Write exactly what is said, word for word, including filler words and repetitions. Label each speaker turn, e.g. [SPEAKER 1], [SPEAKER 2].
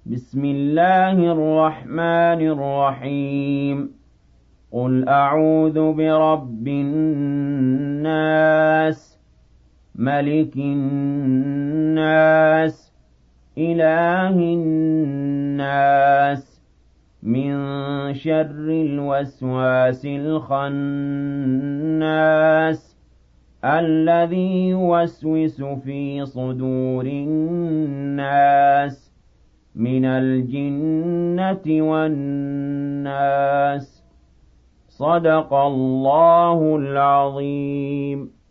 [SPEAKER 1] بسم الله الرحمن الرحيم قل أعوذ برب الناس ملك الناس إله الناس من شر الوسواس الخناس الذي يوسوس في صدور الناس من الجنة والناس. صدق الله العظيم.